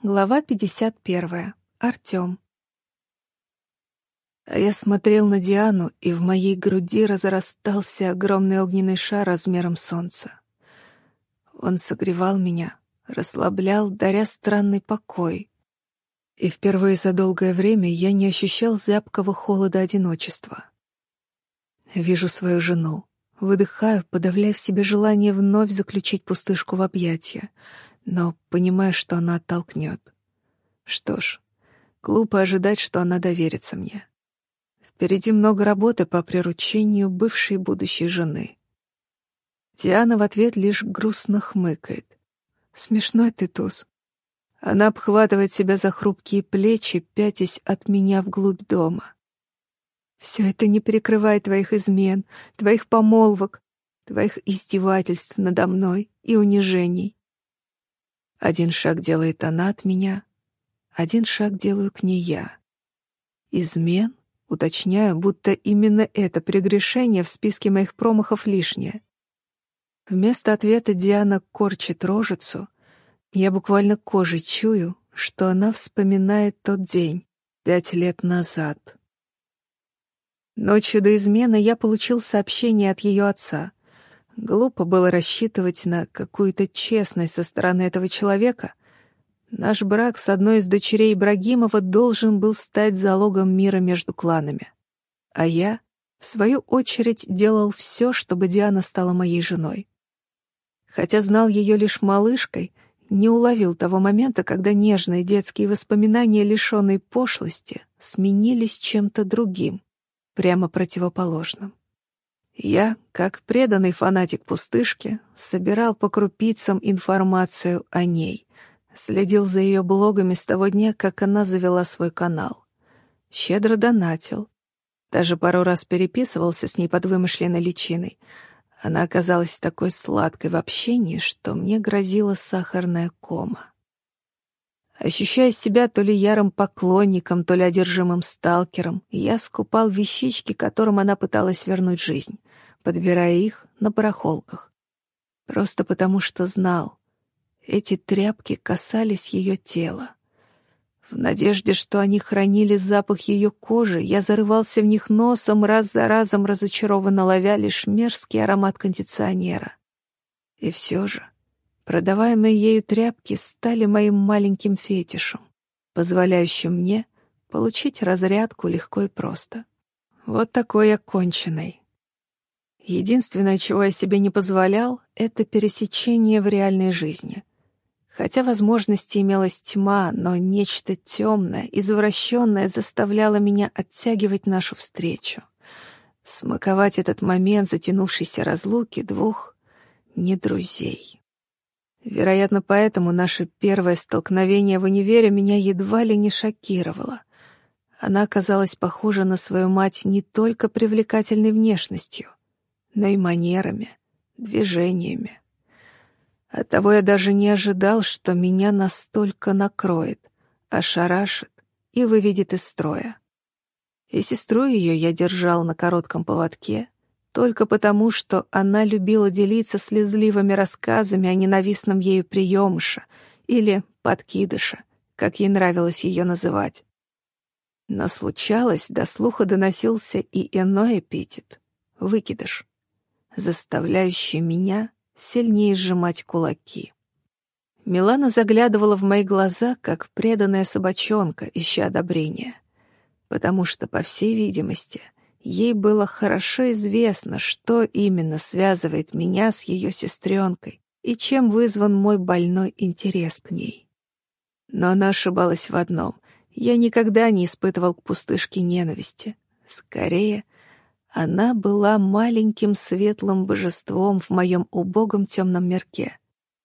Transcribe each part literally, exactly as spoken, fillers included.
Глава пятьдесят первая. Артём. А я смотрел на Диану, и в моей груди разрастался огромный огненный шар размером с солнце. Он согревал меня, расслаблял, даря странный покой. И впервые за долгое время я не ощущал зябкого холода одиночества. Вижу свою жену, выдыхаю, подавляя в себе желание вновь заключить пустышку в объятия, но понимаю, что она оттолкнет. Что ж, глупо ожидать, что она доверится мне. Впереди много работы по приручению бывшей будущей жены. Диана в ответ лишь грустно хмыкает. «Смешной ты, туз». Она обхватывает себя за хрупкие плечи, пятясь от меня вглубь дома. «Все это не перекрывает твоих измен, твоих помолвок, твоих издевательств надо мной и унижений». Один шаг делает она от меня, один шаг делаю к ней я. Измен? Уточняю, будто именно это прегрешение в списке моих промахов лишнее. Вместо ответа Диана корчит рожицу. Я буквально кожей чую, что она вспоминает тот день, пять лет назад. Ночью до измены я получил сообщение от ее отца. Глупо было рассчитывать на какую-то честность со стороны этого человека. Наш брак с одной из дочерей Ибрагимова должен был стать залогом мира между кланами. А я, в свою очередь, делал все, чтобы Диана стала моей женой. Хотя знал ее лишь малышкой, не уловил того момента, когда нежные детские воспоминания, лишенные пошлости, сменились чем-то другим, прямо противоположным. Я, как преданный фанатик пустышки, собирал по крупицам информацию о ней, следил за ее блогами с того дня, как она завела свой канал. Щедро донатил. Даже пару раз переписывался с ней под вымышленной личиной. Она оказалась такой сладкой в общении, что мне грозила сахарная кома. Ощущая себя то ли ярым поклонником, то ли одержимым сталкером, я скупал вещички, которым она пыталась вернуть жизнь, подбирая их на барахолках. Просто потому что знал, эти тряпки касались ее тела. В надежде, что они хранили запах ее кожи, я зарывался в них носом, раз за разом разочарованно ловя лишь мерзкий аромат кондиционера. И все же продаваемые ею тряпки стали моим маленьким фетишем, позволяющим мне получить разрядку легко и просто. Вот такой я конченый. Единственное, чего я себе не позволял, это пересечение в реальной жизни. Хотя возможностей имелась тьма, но нечто темное, извращенное заставляло меня оттягивать нашу встречу. Смаковать этот момент затянувшейся разлуки двух недрузей. Вероятно, поэтому наше первое столкновение в универе меня едва ли не шокировало. Она оказалась похожа на свою мать не только привлекательной внешностью, но и манерами, движениями. Оттого я даже не ожидал, что меня настолько накроет, ошарашит и выведет из строя. И сестру ее я держал на коротком поводке только потому, что она любила делиться слезливыми рассказами о ненавистном ею приемыше или подкидыше, как ей нравилось ее называть. Но случалось, до слуха доносился и иной эпитет — выкидыш, заставляющий меня сильнее сжимать кулаки. Милана заглядывала в мои глаза, как преданная собачонка, ища одобрения, потому что, по всей видимости, ей было хорошо известно, что именно связывает меня с ее сестренкой и чем вызван мой больной интерес к ней. Но она ошибалась в одном: я никогда не испытывал к пустышке ненависти. Скорее, она была маленьким светлым божеством в моем убогом темном мирке.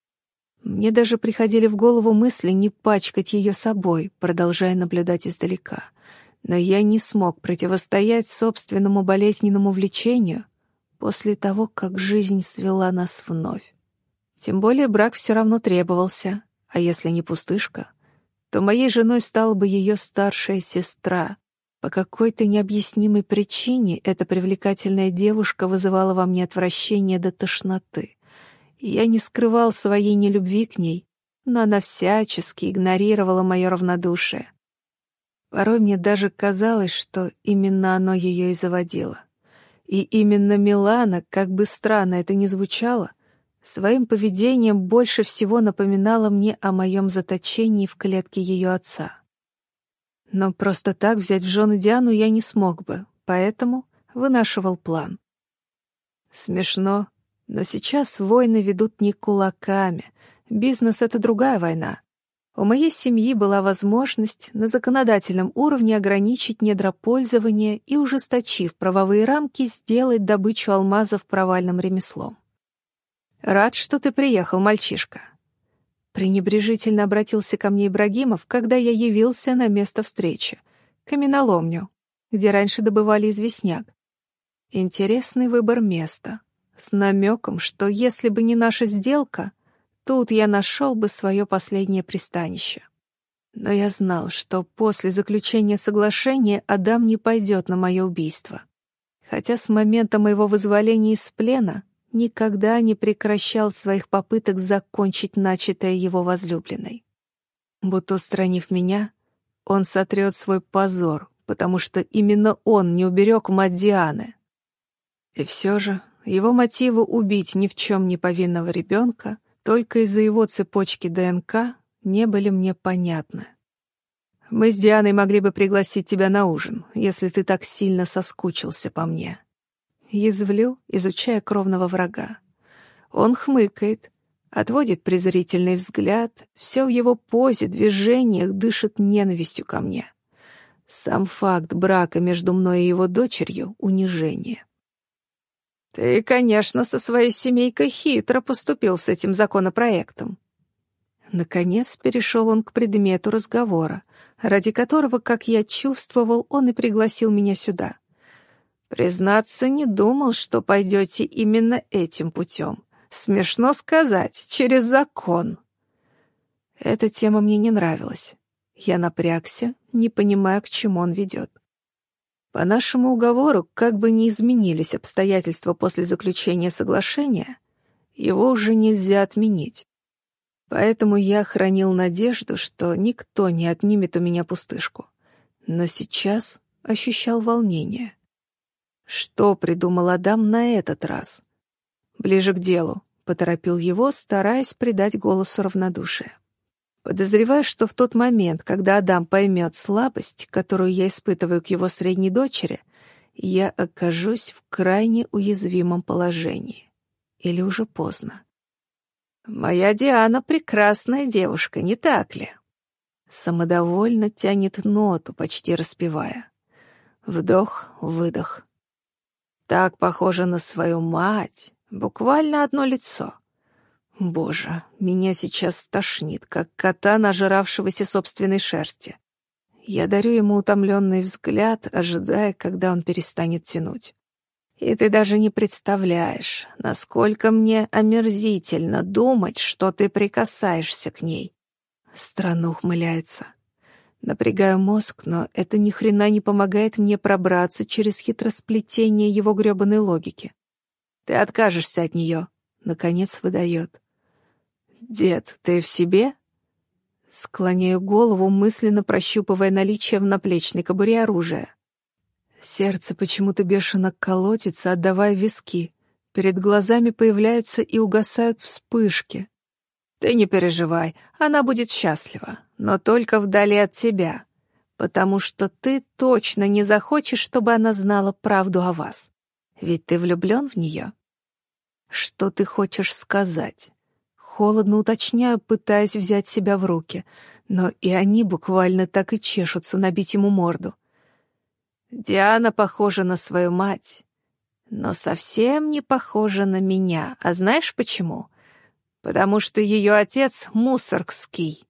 Мне даже приходили в голову мысли не пачкать ее собой, продолжая наблюдать издалека. Но я не смог противостоять собственному болезненному влечению после того, как жизнь свела нас вновь. Тем более брак все равно требовался, а если не пустышка, то моей женой стала бы ее старшая сестра. По какой-то необъяснимой причине эта привлекательная девушка вызывала во мне отвращение до тошноты. И я не скрывал своей нелюбви к ней, но она всячески игнорировала мое равнодушие. Порой мне даже казалось, что именно оно ее и заводило. И именно Милана, как бы странно это ни звучало, своим поведением больше всего напоминала мне о моем заточении в клетке ее отца. Но просто так взять в жены Диану я не смог бы, поэтому вынашивал план. Смешно, но сейчас войны ведут не кулаками. Бизнес — это другая война. У моей семьи была возможность на законодательном уровне ограничить недропользование и, ужесточив правовые рамки, сделать добычу алмазов провальным ремеслом. «Рад, что ты приехал, мальчишка». Пренебрежительно обратился ко мне Ибрагимов, когда я явился на место встречи, каменоломню, где раньше добывали известняк. Интересный выбор места, с намеком, что если бы не наша сделка, тут я нашел бы свое последнее пристанище. Но я знал, что после заключения соглашения Адам не пойдет на мое убийство. Хотя с момента моего вызволения из плена никогда не прекращал своих попыток закончить начатое его возлюбленной. Будто устранив меня, он сотрет свой позор, потому что именно он не уберег мать Дианы. И все же его мотивы убить ни в чем не повинного ребенка только из-за его цепочки ДНК не были мне понятны. Мы с Дианой могли бы пригласить тебя на ужин, если ты так сильно соскучился по мне. Язвлю, изучая кровного врага. Он хмыкает, отводит презрительный взгляд, все в его позе, движениях дышит ненавистью ко мне. Сам факт брака между мной и его дочерью — унижение. Ты, конечно, со своей семейкой хитро поступил с этим законопроектом. Наконец перешел он к предмету разговора, ради которого, как я чувствовал, он и пригласил меня сюда. Признаться, не думал, что пойдете именно этим путем. Смешно сказать, через закон. Эта тема мне не нравилась. Я напрягся, не понимая, к чему он ведет. По нашему уговору, как бы ни изменились обстоятельства после заключения соглашения, его уже нельзя отменить. Поэтому я хранил надежду, что никто не отнимет у меня пустышку. Но сейчас ощущал волнение. Что придумал Адам на этот раз? Ближе к делу, поторопил его, стараясь придать голосу равнодушие. Подозреваю, что в тот момент, когда Адам поймет слабость, которую я испытываю к его средней дочери, я окажусь в крайне уязвимом положении. Или уже поздно. «Моя Диана — прекрасная девушка, не так ли?» Самодовольно тянет ноту, почти распевая. Вдох, выдох. Так похожа на свою мать, буквально одно лицо. Боже, меня сейчас тошнит, как кота, нажиравшегося собственной шерсти. Я дарю ему утомленный взгляд, ожидая, когда он перестанет тянуть. И ты даже не представляешь, насколько мне омерзительно думать, что ты прикасаешься к ней. Странно ухмыляется. Напрягаю мозг, но это ни хрена не помогает мне пробраться через хитросплетение его грёбаной логики. Ты откажешься от нее, наконец выдает. «Дед, ты в себе?» Склоняю голову, мысленно прощупывая наличие в наплечной кобуре оружия. Сердце почему-то бешено колотится, отдавая виски. Перед глазами появляются и угасают вспышки. Ты не переживай, она будет счастлива, но только вдали от тебя, потому что ты точно не захочешь, чтобы она знала правду о вас. Ведь ты влюблен в нее. Что ты хочешь сказать? Холодно уточняю, пытаясь взять себя в руки, но и они буквально так и чешутся набить ему морду. Диана похожа на свою мать, но совсем не похожа на меня. А знаешь почему? Потому что ее отец мусоргский.